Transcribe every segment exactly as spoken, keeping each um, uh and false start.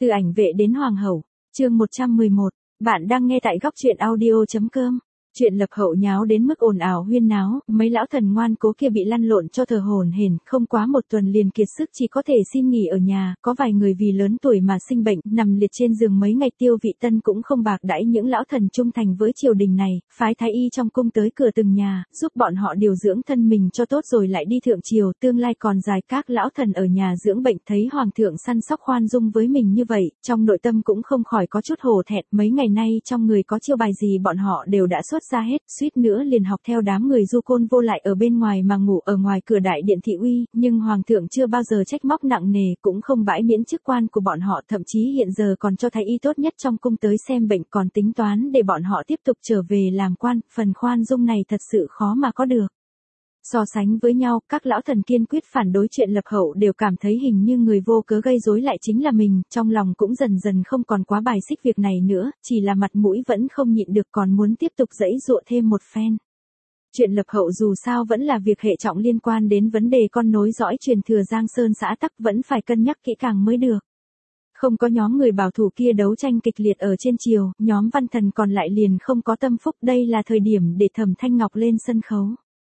Từ ảnh vệ đến hoàng hậu, chương một trăm mười một, bạn đang nghe tại góc truyện audio chấm com. Chuyện lập hậu nháo đến mức ồn ào huyên náo, mấy lão thần ngoan cố kia bị lăn lộn cho thờ hổn hển, không quá một tuần liền kiệt sức chỉ có thể xin nghỉ ở nhà, có vài người vì lớn tuổi mà sinh bệnh, nằm liệt trên giường mấy ngày. Tiêu Vị Tân cũng không bạc đãi những lão thần trung thành với triều đình này, phái thái y trong cung tới cửa từng nhà, giúp bọn họ điều dưỡng thân mình cho tốt rồi lại đi thượng triều, tương lai còn dài. Các lão thần ở nhà dưỡng bệnh thấy hoàng thượng săn sóc khoan dung với mình như vậy, trong nội tâm cũng không khỏi có chút hổ thẹn. Mấy ngày nay trong người có chiêu bài gì bọn họ đều đã xuất ra hết, suýt nữa liền học theo đám người du côn vô lại ở bên ngoài mà ngủ ở ngoài cửa đại điện thị uy, nhưng hoàng thượng chưa bao giờ trách móc nặng nề, cũng không bãi miễn chức quan của bọn họ, thậm chí hiện giờ còn cho thái y tốt nhất trong cung tới xem bệnh, còn tính toán để bọn họ tiếp tục trở về làm quan. Phần khoan dung này thật sự khó mà có được. So sánh với nhau, các lão thần kiên quyết phản đối chuyện lập hậu đều cảm thấy hình như người vô cớ gây rối lại chính là mình, trong lòng cũng dần dần không còn quá bài xích việc này nữa, chỉ là mặt mũi vẫn không nhịn được còn muốn tiếp tục giãy giụa thêm một phen. Chuyện lập hậu dù sao vẫn là việc hệ trọng liên quan đến vấn đề con nối dõi truyền thừa Giang Sơn xã tắc, vẫn phải cân nhắc kỹ càng mới được. Không có nhóm người bảo thủ kia đấu tranh kịch liệt ở trên triều, nhóm văn thần còn lại liền không có tâm phúc, đây là thời điểm để Thẩm Thanh Ngọc lên sân khấu.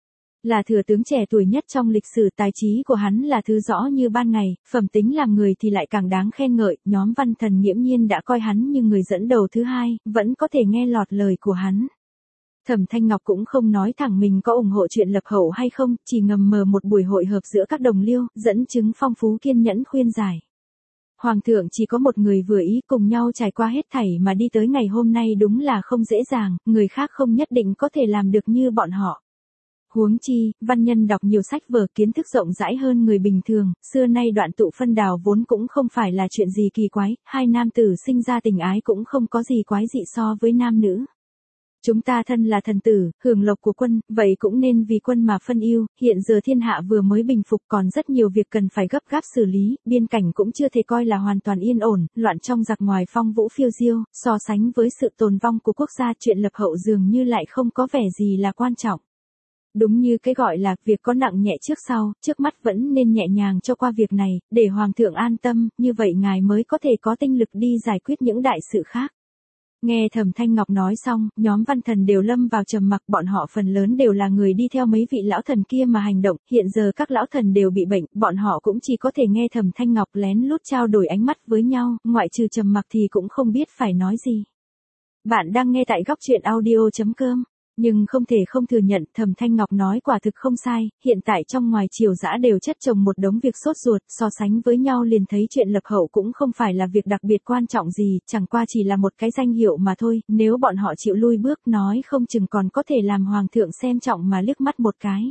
Là thừa tướng trẻ tuổi nhất trong lịch sử, tài trí của hắn là thứ rõ như ban ngày, phẩm tính làm người thì lại càng đáng khen ngợi, nhóm văn thần nghiễm nhiên đã coi hắn như người dẫn đầu thứ hai, vẫn có thể nghe lọt lời của hắn. Thẩm Thanh Ngọc cũng không nói thẳng mình có ủng hộ chuyện lập hậu hay không, chỉ ngầm mờ một buổi hội hợp giữa các đồng liêu, dẫn chứng phong phú kiên nhẫn khuyên giải. Hoàng thượng chỉ có một người vừa ý, cùng nhau trải qua hết thảy mà đi tới ngày hôm nay đúng là không dễ dàng, người khác không nhất định có thể làm được như bọn họ. Huống chi, văn nhân đọc nhiều sách vở, kiến thức rộng rãi hơn người bình thường, xưa nay đoạn tụ phân đào vốn cũng không phải là chuyện gì kỳ quái, hai nam tử sinh ra tình ái cũng không có gì quái dị so với nam nữ. Chúng ta thân là thần tử, hưởng lộc của quân, vậy cũng nên vì quân mà phân ưu, hiện giờ thiên hạ vừa mới bình phục còn rất nhiều việc cần phải gấp gáp xử lý, biên cảnh cũng chưa thể coi là hoàn toàn yên ổn, loạn trong giặc ngoài phong vũ phiêu diêu, so sánh với sự tồn vong của quốc gia, chuyện lập hậu dường như lại không có vẻ gì là quan trọng. Đúng như cái gọi là việc có nặng nhẹ trước sau, trước mắt vẫn nên nhẹ nhàng cho qua việc này, để hoàng thượng an tâm, như vậy ngài mới có thể có tinh lực đi giải quyết những đại sự khác. Nghe Thẩm Thanh Ngọc nói xong, nhóm văn thần đều lâm vào trầm mặc, bọn họ phần lớn đều là người đi theo mấy vị lão thần kia mà hành động, hiện giờ các lão thần đều bị bệnh, bọn họ cũng chỉ có thể nghe Thẩm Thanh Ngọc lén lút trao đổi ánh mắt với nhau, ngoại trừ trầm mặc thì cũng không biết phải nói gì. Bạn đang nghe tại góc truyện audio chấm com. Nhưng không thể không thừa nhận, Thẩm Thanh Ngọc nói quả thực không sai, hiện tại trong ngoài triều dã đều chất chồng một đống việc sốt ruột, so sánh với nhau liền thấy chuyện lập hậu cũng không phải là việc đặc biệt quan trọng gì, chẳng qua chỉ là một cái danh hiệu mà thôi, nếu bọn họ chịu lui bước nói không chừng còn có thể làm hoàng thượng xem trọng mà liếc mắt một cái.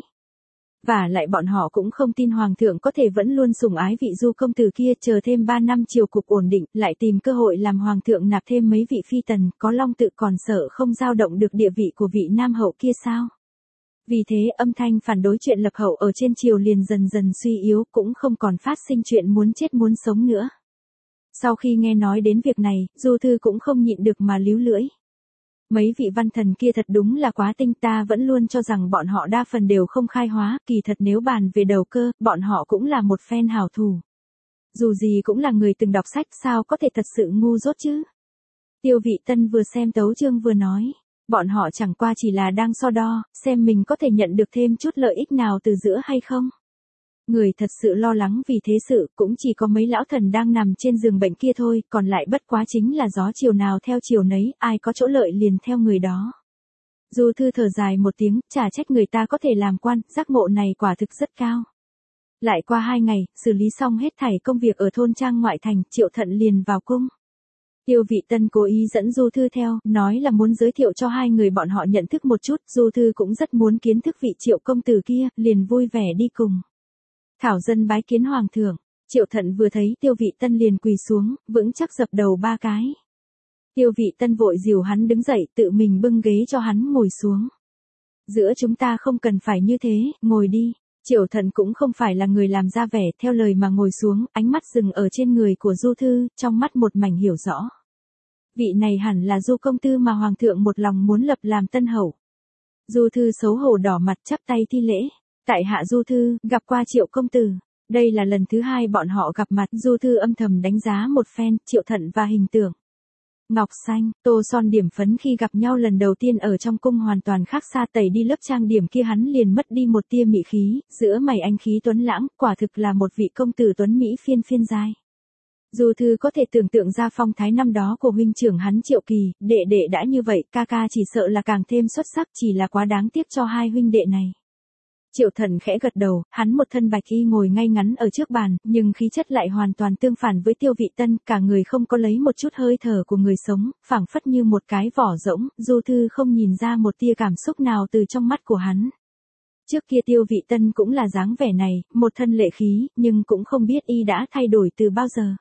Và lại bọn họ cũng không tin hoàng thượng có thể vẫn luôn sủng ái vị du công tử kia, chờ thêm ba năm triều cục ổn định, lại tìm cơ hội làm hoàng thượng nạp thêm mấy vị phi tần, có long tự còn sợ không dao động được địa vị của vị nam hậu kia sao. Vì thế âm thanh phản đối chuyện lập hậu ở trên triều liền dần dần suy yếu, cũng không còn phát sinh chuyện muốn chết muốn sống nữa. Sau khi nghe nói đến việc này, Du Thư cũng không nhịn được mà líu lưỡi. Mấy vị văn thần kia thật đúng là quá tinh, ta vẫn luôn cho rằng bọn họ đa phần đều không khai hóa, kỳ thật nếu bàn về đầu cơ, bọn họ cũng là một phen hảo thủ. Dù gì cũng là người từng đọc sách, sao có thể thật sự ngu dốt chứ. Tiêu Vị Tân vừa xem tấu chương vừa nói, bọn họ chẳng qua chỉ là đang so đo, xem mình có thể nhận được thêm chút lợi ích nào từ giữa hay không. Người thật sự lo lắng vì thế sự, cũng chỉ có mấy lão thần đang nằm trên giường bệnh kia thôi, còn lại bất quá chính là gió chiều nào theo chiều nấy, ai có chỗ lợi liền theo người đó. Du Thư thở dài một tiếng, chả trách người ta có thể làm quan, giác ngộ này quả thực rất cao. Lại qua hai ngày, xử lý xong hết thảy công việc ở thôn trang ngoại thành, Triệu Thận liền vào cung. Tiêu Vị Tân cố ý dẫn Du Thư theo, nói là muốn giới thiệu cho hai người bọn họ nhận thức một chút, Du Thư cũng rất muốn kiến thức vị Triệu công tử kia, liền vui vẻ đi cùng. Thảo dân bái kiến hoàng thượng. Triệu Thận vừa thấy Tiêu Vị Tân liền quỳ xuống, vững chắc dập đầu ba cái. Tiêu Vị Tân vội dìu hắn đứng dậy, tự mình bưng ghế cho hắn ngồi xuống. Giữa chúng ta không cần phải như thế, ngồi đi. Triệu Thận cũng không phải là người làm ra vẻ, theo lời mà ngồi xuống, ánh mắt dừng ở trên người của Du Thư, trong mắt một mảnh hiểu rõ. Vị này hẳn là Du công tử mà hoàng thượng một lòng muốn lập làm tân hậu. Du Thư xấu hổ đỏ mặt chắp tay thi lễ. Tại hạ Du Thư, gặp qua Triệu công tử. Đây là lần thứ hai bọn họ gặp mặt, Du Thư âm thầm đánh giá một phen Triệu Thận và hình tượng. Ngọc xanh, tô son điểm phấn khi gặp nhau lần đầu tiên ở trong cung hoàn toàn khác xa, tẩy đi lớp trang điểm kia hắn liền mất đi một tia mị khí, giữa mày anh khí tuấn lãng, quả thực là một vị công tử tuấn Mỹ phiên phiên giai. Du Thư có thể tưởng tượng ra phong thái năm đó của huynh trưởng hắn Triệu Kỳ, đệ đệ đã như vậy, ca ca chỉ sợ là càng thêm xuất sắc, chỉ là quá đáng tiếc cho hai huynh đệ này. Triệu Thận khẽ gật đầu, hắn một thân bạch y ngồi ngay ngắn ở trước bàn, nhưng khí chất lại hoàn toàn tương phản với Tiêu Vị Tân, cả người không có lấy một chút hơi thở của người sống, phảng phất như một cái vỏ rỗng, Du Thư không nhìn ra một tia cảm xúc nào từ trong mắt của hắn. Trước kia Tiêu Vị Tân cũng là dáng vẻ này, một thân lệ khí, nhưng cũng không biết y đã thay đổi từ bao giờ.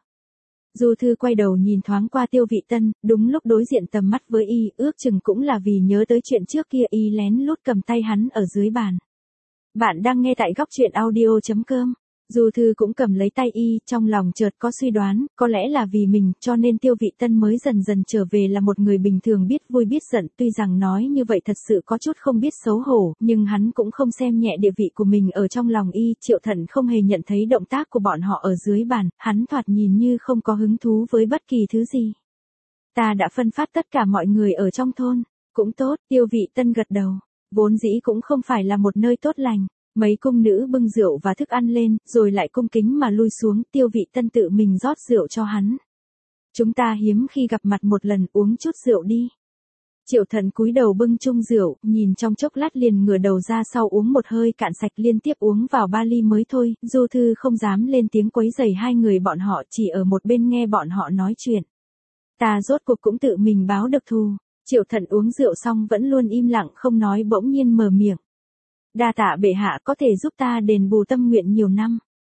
Du Thư quay đầu nhìn thoáng qua Tiêu Vị Tân, đúng lúc đối diện tầm mắt với y, ước chừng cũng là vì nhớ tới chuyện trước kia y lén lút cầm tay hắn ở dưới bàn. Bạn đang nghe tại góc truyện audio chấm com. Du Thư cũng cầm lấy tay y, trong lòng chợt có suy đoán, có lẽ là vì mình, cho nên Tiêu Vị Tân mới dần dần trở về là một người bình thường biết vui biết giận, tuy rằng nói như vậy thật sự có chút không biết xấu hổ, nhưng hắn cũng không xem nhẹ địa vị của mình ở trong lòng y. Triệu Thận không hề nhận thấy động tác của bọn họ ở dưới bàn, hắn thoạt nhìn như không có hứng thú với bất kỳ thứ gì. Ta đã phân phát tất cả mọi người ở trong thôn, cũng tốt, Tiêu Vị Tân gật đầu. Vốn dĩ cũng không phải là một nơi tốt lành, mấy cung nữ bưng rượu và thức ăn lên, rồi lại cung kính mà lui xuống, Tiêu Vị Tân tự mình rót rượu cho hắn. Chúng ta hiếm khi gặp mặt một lần, uống chút rượu đi. Triệu Thận cúi đầu bưng chung rượu, nhìn trong chốc lát liền ngửa đầu ra sau uống một hơi cạn sạch, liên tiếp uống vào ba ly mới thôi. Du Thư không dám lên tiếng quấy rầy hai người bọn họ, chỉ ở một bên nghe bọn họ nói chuyện. Ta rốt cuộc cũng tự mình báo được thù. Triệu Thận uống rượu xong vẫn luôn im lặng không nói, bỗng nhiên mở miệng. Đa tạ bệ hạ có thể giúp ta đền bù tâm nguyện nhiều năm.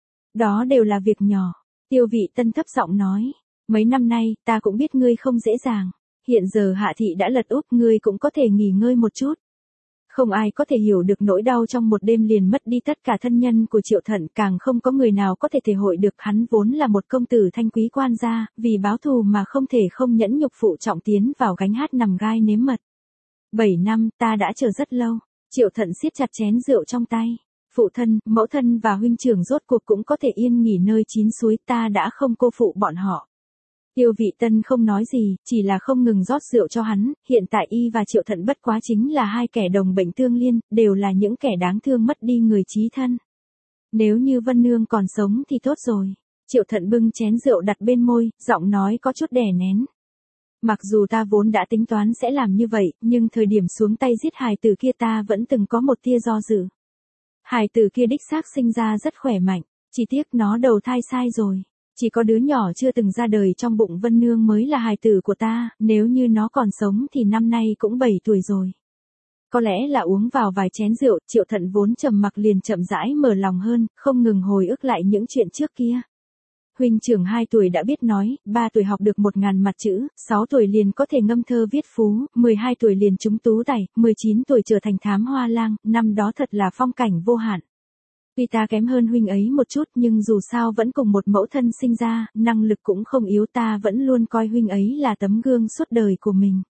Đó đều là việc nhỏ. Tiêu Vị Tân thấp giọng nói. Mấy năm nay, ta cũng biết ngươi không dễ dàng. Hiện giờ hạ thị đã lật úp, ngươi cũng có thể nghỉ ngơi một chút. Không ai có thể hiểu được nỗi đau trong một đêm liền mất đi tất cả thân nhân của Triệu Thận, càng không có người nào có thể thể hội được. Hắn vốn là một công tử thanh quý quan gia, vì báo thù mà không thể không nhẫn nhục phụ trọng tiến vào gánh hát nằm gai nếm mật. Bảy năm, ta đã chờ rất lâu. Triệu Thận siết chặt chén rượu trong tay. Phụ thân, mẫu thân và huynh trưởng rốt cuộc cũng có thể yên nghỉ nơi chín suối, ta đã không cô phụ bọn họ. Tiêu Vị Tân không nói gì, chỉ là không ngừng rót rượu cho hắn, hiện tại y và Triệu Thận bất quá chính là hai kẻ đồng bệnh tương liên, đều là những kẻ đáng thương mất đi người chí thân. Nếu như Vân Nương còn sống thì tốt rồi. Triệu Thận bưng chén rượu đặt bên môi, giọng nói có chút đè nén. Mặc dù ta vốn đã tính toán sẽ làm như vậy, nhưng thời điểm xuống tay giết hài tử kia ta vẫn từng có một tia do dự. Hài tử kia đích xác sinh ra rất khỏe mạnh, chỉ tiếc nó đầu thai sai rồi. Chỉ có đứa nhỏ chưa từng ra đời trong bụng Vân Nương mới là hài tử của ta, nếu như nó còn sống thì năm nay cũng bảy tuổi rồi. Có lẽ là uống vào vài chén rượu, Triệu Thận vốn trầm mặc liền chậm rãi mở lòng hơn, không ngừng hồi ức lại những chuyện trước kia. Huynh trưởng hai tuổi đã biết nói, ba tuổi học được một ngàn mặt chữ, sáu tuổi liền có thể ngâm thơ viết phú, mười hai tuổi liền trúng tú tài, mười chín tuổi trở thành thám hoa lang, năm đó thật là phong cảnh vô hạn. Tuy ta kém hơn huynh ấy một chút nhưng dù sao vẫn cùng một mẫu thân sinh ra, năng lực cũng không yếu, ta vẫn luôn coi huynh ấy là tấm gương suốt đời của mình.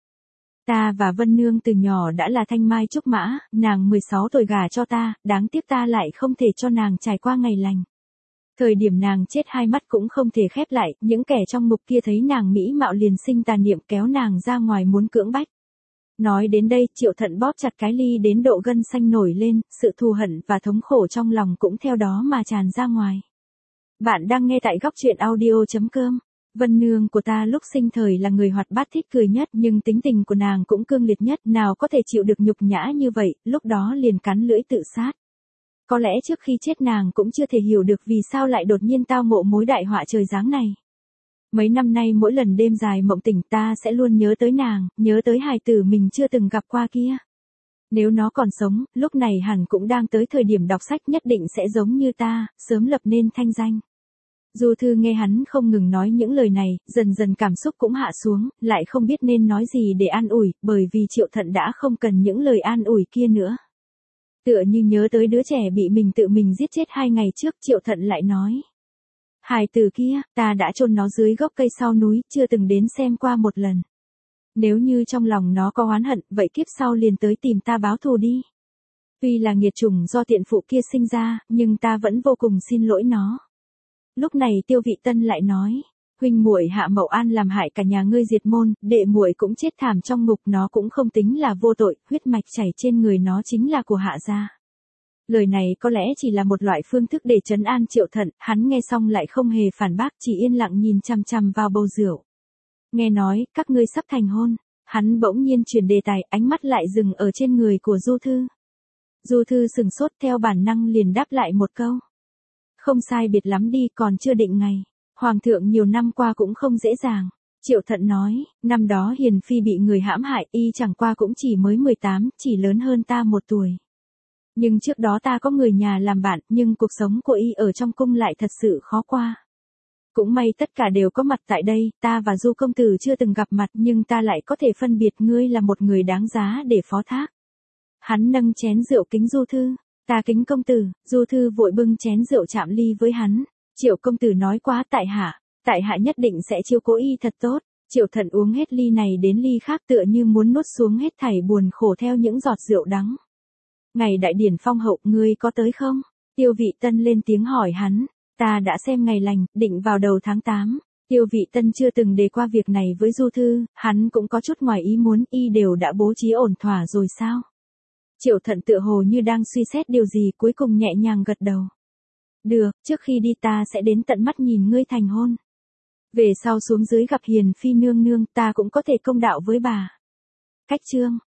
Ta và Vân Nương từ nhỏ đã là thanh mai trúc mã, nàng mười sáu tuổi gả cho ta, đáng tiếc ta lại không thể cho nàng trải qua ngày lành. Thời điểm nàng chết hai mắt cũng không thể khép lại, những kẻ trong ngục kia thấy nàng mỹ mạo liền sinh tà niệm kéo nàng ra ngoài muốn cưỡng bách. Nói đến đây, Triệu Thận bóp chặt cái ly đến độ gân xanh nổi lên, sự thù hận và thống khổ trong lòng cũng theo đó mà tràn ra ngoài. Bạn đang nghe tại góc truyện audio chấm com. Vân Nương của ta lúc sinh thời là người hoạt bát thích cười nhất, nhưng tính tình của nàng cũng cương liệt nhất, nào có thể chịu được nhục nhã như vậy, lúc đó liền cắn lưỡi tự sát. Có lẽ trước khi chết nàng cũng chưa thể hiểu được vì sao lại đột nhiên tao ngộ mối đại họa trời giáng này. Mấy năm nay mỗi lần đêm dài mộng tỉnh ta sẽ luôn nhớ tới nàng, nhớ tới hài tử mình chưa từng gặp qua kia. Nếu nó còn sống, lúc này hẳn cũng đang tới thời điểm đọc sách, nhất định sẽ giống như ta, sớm lập nên thanh danh. Du Thư nghe hắn không ngừng nói những lời này, dần dần cảm xúc cũng hạ xuống, lại không biết nên nói gì để an ủi, bởi vì Triệu Thận đã không cần những lời an ủi kia nữa. Tựa như nhớ tới đứa trẻ bị mình tự mình giết chết hai ngày trước, Triệu Thận lại nói. Hài tử kia, ta đã chôn nó dưới gốc cây sau núi, chưa từng đến xem qua một lần. Nếu như trong lòng nó có oán hận, vậy kiếp sau liền tới tìm ta báo thù đi. Tuy là nghiệt chủng do tiện phụ kia sinh ra, nhưng ta vẫn vô cùng xin lỗi nó. Lúc này Tiêu Vị Tân lại nói, huynh muội Hạ Mậu An làm hại cả nhà ngươi diệt môn, đệ muội cũng chết thảm trong ngục, nó cũng không tính là vô tội, huyết mạch chảy trên người nó chính là của Hạ gia. Lời này có lẽ chỉ là một loại phương thức để trấn an Triệu Thận, hắn nghe xong lại không hề phản bác, chỉ yên lặng nhìn chằm chằm vào bầu rượu. Nghe nói, các ngươi sắp thành hôn, hắn bỗng nhiên chuyển đề tài, ánh mắt lại dừng ở trên người của Du Thư. Du Thư sừng sốt, theo bản năng liền đáp lại một câu. Không sai biệt lắm đi, còn chưa định ngày. Hoàng thượng nhiều năm qua cũng không dễ dàng. Triệu Thận nói, năm đó Hiền Phi bị người hãm hại, y chẳng qua cũng chỉ mới mười tám, chỉ lớn hơn ta một tuổi. Nhưng trước đó ta có người nhà làm bạn, nhưng cuộc sống của y ở trong cung lại thật sự khó qua. Cũng may tất cả đều có mặt tại đây, ta và Du công tử chưa từng gặp mặt, nhưng ta lại có thể phân biệt ngươi là một người đáng giá để phó thác. Hắn nâng chén rượu kính Du Thư, ta kính công tử. Du Thư vội bưng chén rượu chạm ly với hắn. Triệu công tử nói quá, tại hạ, tại hạ nhất định sẽ chiếu cố y thật tốt. Triệu Thận uống hết ly này đến ly khác, tựa như muốn nuốt xuống hết thảy buồn khổ theo những giọt rượu đắng. Ngày đại điển phong hậu, ngươi có tới không? Tiêu Vị Tân lên tiếng hỏi hắn. Ta đã xem ngày lành, định vào đầu tháng tám. Tiêu Vị Tân chưa từng đề qua việc này với Du Thư, hắn cũng có chút ngoài ý muốn, y đều đã bố trí ổn thỏa rồi sao? Triệu Thận tựa hồ như đang suy xét điều gì, cuối cùng nhẹ nhàng gật đầu. Được, trước khi đi ta sẽ đến tận mắt nhìn ngươi thành hôn. Về sau xuống dưới gặp Hiền Phi nương nương, ta cũng có thể công đạo với bà. Cách chương